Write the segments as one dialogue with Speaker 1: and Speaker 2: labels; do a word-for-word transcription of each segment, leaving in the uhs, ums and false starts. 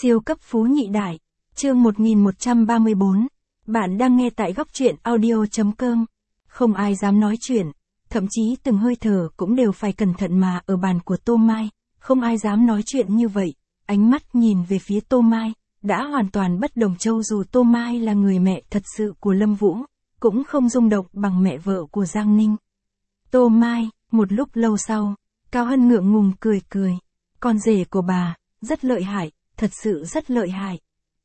Speaker 1: Siêu cấp phú nhị đại, chương một nghìn một trăm ba mươi bốn. Bạn đang nghe tại góc truyện audio chấm com. Không ai dám nói chuyện, thậm chí từng hơi thở cũng đều phải cẩn thận mà ở bàn của Tô Mai, không ai dám nói chuyện như vậy. Ánh mắt nhìn về phía Tô Mai, đã hoàn toàn bất đồng. Châu dù Tô Mai là người mẹ thật sự của Lâm Vũ, cũng không rung động bằng mẹ vợ của Giang Ninh. Tô Mai, một lúc lâu sau, Cao Hân ngượng ngùng cười cười. Con rể của bà, rất lợi hại, thật sự rất lợi hại.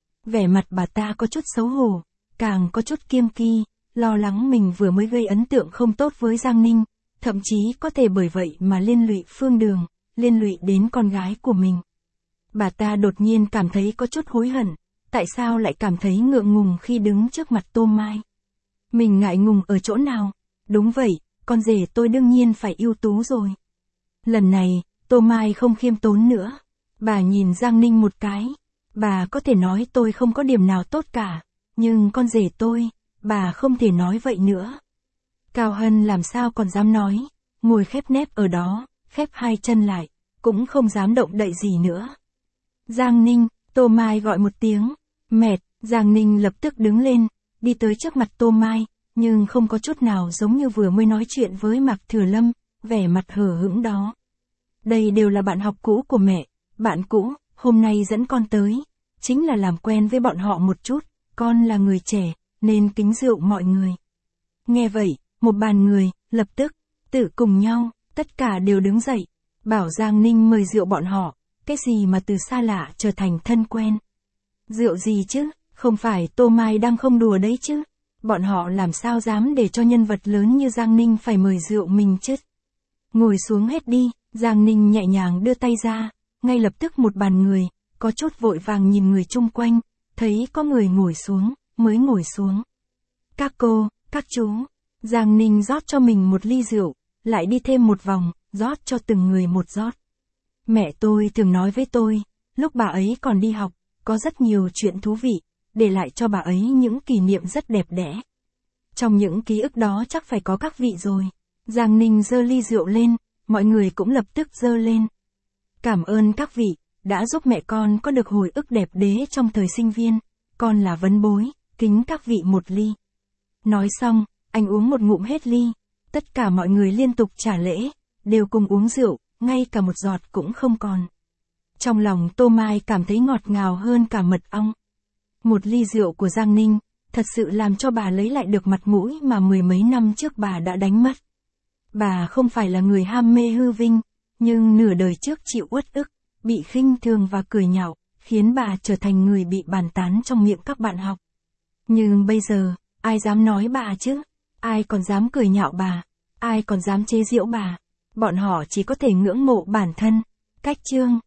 Speaker 1: Vẻ mặt bà ta có chút xấu hổ, càng có chút kiêng kỵ, lo lắng mình vừa mới gây ấn tượng không tốt với Giang Ninh, thậm chí có thể bởi vậy mà liên lụy Phương Đường, liên lụy đến con gái của mình. Bà ta đột nhiên cảm thấy có chút hối hận, tại sao lại cảm thấy ngượng ngùng khi đứng trước mặt Tô Mai. Mình ngại ngùng ở chỗ nào? Đúng vậy, con rể tôi đương nhiên phải ưu tú rồi. Lần này, Tô Mai không khiêm tốn nữa. Bà nhìn Giang Ninh một cái. Bà có thể nói tôi không có điểm nào tốt cả, nhưng con rể tôi, bà không thể nói vậy nữa. Cao Hân làm sao còn dám nói, ngồi khép nép ở đó, khép hai chân lại, cũng không dám động đậy gì nữa. Giang Ninh, Tô Mai gọi một tiếng, mệt, Giang Ninh lập tức đứng lên, đi tới trước mặt Tô Mai, nhưng không có chút nào giống như vừa mới nói chuyện với Mạc Thừa Lâm, vẻ mặt hờ hững đó. Đây đều là bạn học cũ của mẹ, bạn cũ, hôm nay dẫn con tới, chính là làm quen với bọn họ một chút, con là người trẻ, nên kính rượu mọi người. Nghe vậy, một bàn người, lập tức, tự cùng nhau, tất cả đều đứng dậy, bảo Giang Ninh mời rượu bọn họ, cái gì mà từ xa lạ trở thành thân quen. Rượu gì chứ, không phải Tô Mai đang không đùa đấy chứ, bọn họ làm sao dám để cho nhân vật lớn như Giang Ninh phải mời rượu mình chứ. Ngồi xuống hết đi, Giang Ninh nhẹ nhàng đưa tay ra, ngay lập tức một bàn người, có chút vội vàng nhìn người chung quanh, thấy có người ngồi xuống, mới ngồi xuống. Các cô, các chú, Giang Ninh rót cho mình một ly rượu, lại đi thêm một vòng, rót cho từng người một rót. Mẹ tôi thường nói với tôi, lúc bà ấy còn đi học, có rất nhiều chuyện thú vị, để lại cho bà ấy những kỷ niệm rất đẹp đẽ. Trong những ký ức đó chắc phải có các vị rồi. Giang Ninh giơ ly rượu lên, mọi người cũng lập tức giơ lên. Cảm ơn các vị, đã giúp mẹ con có được hồi ức đẹp đẽ trong thời sinh viên, con là vấn bối, kính các vị một ly. Nói xong, anh uống một ngụm hết ly, tất cả mọi người liên tục trả lễ, đều cùng uống rượu, ngay cả một giọt cũng không còn. Trong lòng Tô Mai cảm thấy ngọt ngào hơn cả mật ong. Một ly rượu của Giang Ninh, thật sự làm cho bà lấy lại được mặt mũi mà mười mấy năm trước bà đã đánh mất. Bà không phải là người ham mê hư vinh, nhưng nửa đời trước chịu uất ức, bị khinh thường và cười nhạo, khiến bà trở thành người bị bàn tán trong miệng các bạn học. Nhưng bây giờ, ai dám nói bà chứ? Ai còn dám cười nhạo bà? Ai còn dám chế giễu bà? Bọn họ chỉ có thể ngưỡng mộ bản thân. Cách chương